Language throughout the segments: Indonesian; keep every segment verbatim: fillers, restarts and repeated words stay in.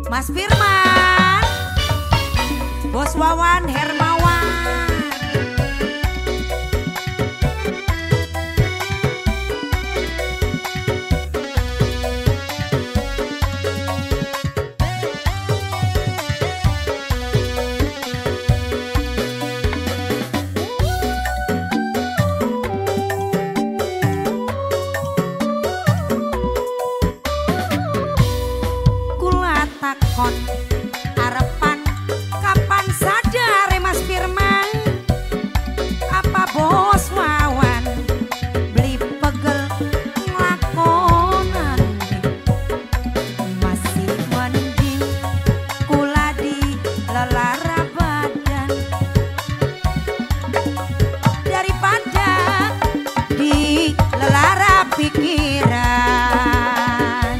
Mas Firman, Bos Wawan Hermawan. Kula takon arepan kapan sadar Mas Firman, apa Bos Wawan beli pegel nglakonan masih mending kula di lelara badan daripada di lelara pikiran.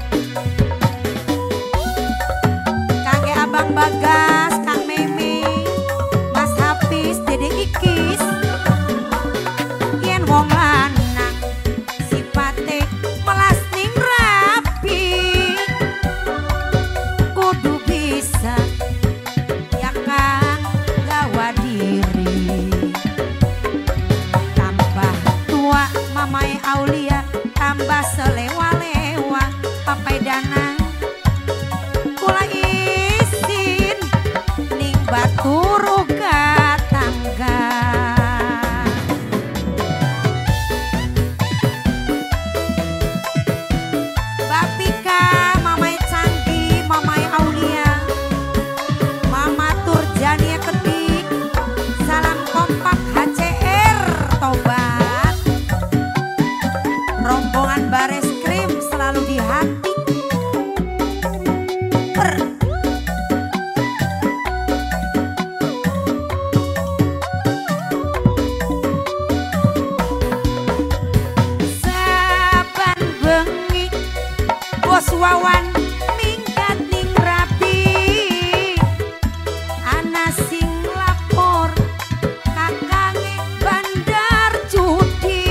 Kangge Abang Bagas, Kang Meme, Mas Hafiz, Dede Ikis, yen wong lanang sipate melas ning rapi, kudu bisa ya Kang gawa diri. Tambah tua Mamae Aulia, tambah selewa-lewa Papai Dana, kula isin ning baturu tangga. Bapika, Mamae Canggi, Mamae Aulia, Mama Turjania Ketik, salam kompak H C R Tobat, rombongan bares krim selalu di hati. Per. Saban bengi Bos Wawan minggat ning rapi, ana sing lapor kakange bandar judi.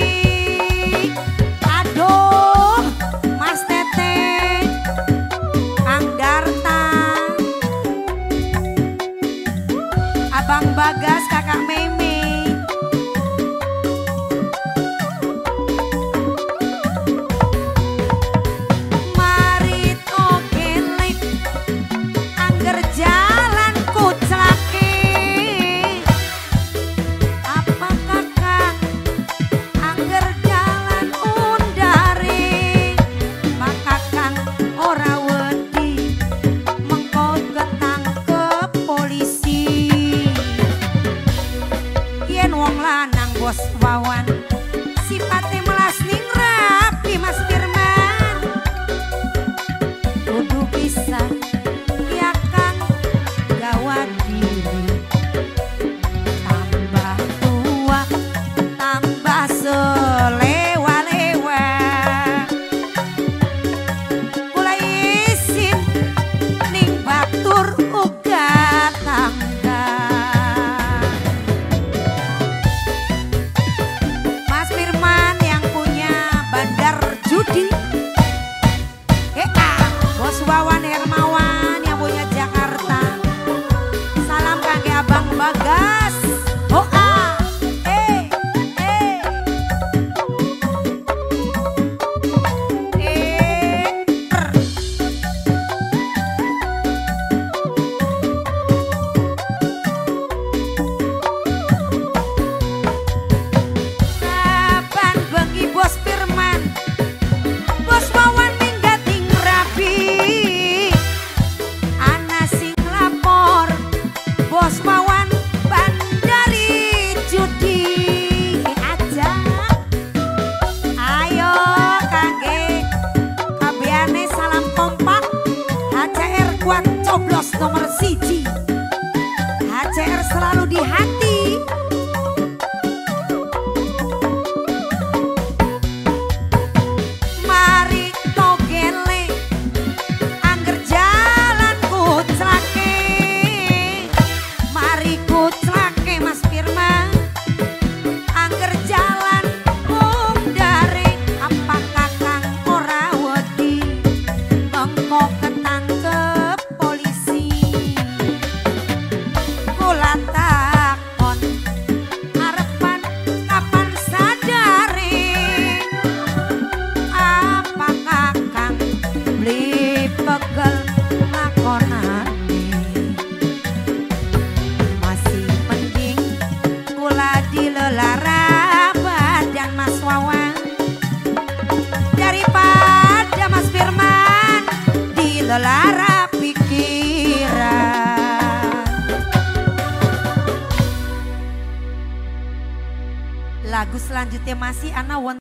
Aduh Mas Tete, Kang Darta, Abang Bagas, Kakak Meme, mari togelek angger jalan kuclake. Apa Kakang angger jalan undare, maka Kang ora wedi mengko ketangkep polisi. Yen wong lanang Bos Wawan sipate melas ning rapi Mas Firman, kudu bisa ya Kang gawa diri. Tambah tua tambah selewa-lewa, kula isin ning batur uga tangga. Mas Firman yang punya bandar judi, Ea, Bos Wawan Hermawan yang punya Jakarta, salam kangge Abang Bagas. Oh ah, eh, eh, eh, per. Saban bengi Bos Firman, Bos Wawan minggat ning rapi, ana sing lapor Bos Wawan bandari judi. Aja ayo kangge kabeane salam kompak H C R kuat coblos nomor siji, H C R selalu di hati. Mari togele angger jalan kuclake, mari kuclake Mas Firman angger jalan undare. Apa Kakang ora wedi mengko ketangkep daripada Mas Firman dilelara pikiran. Lagu selanjutnya masih ana won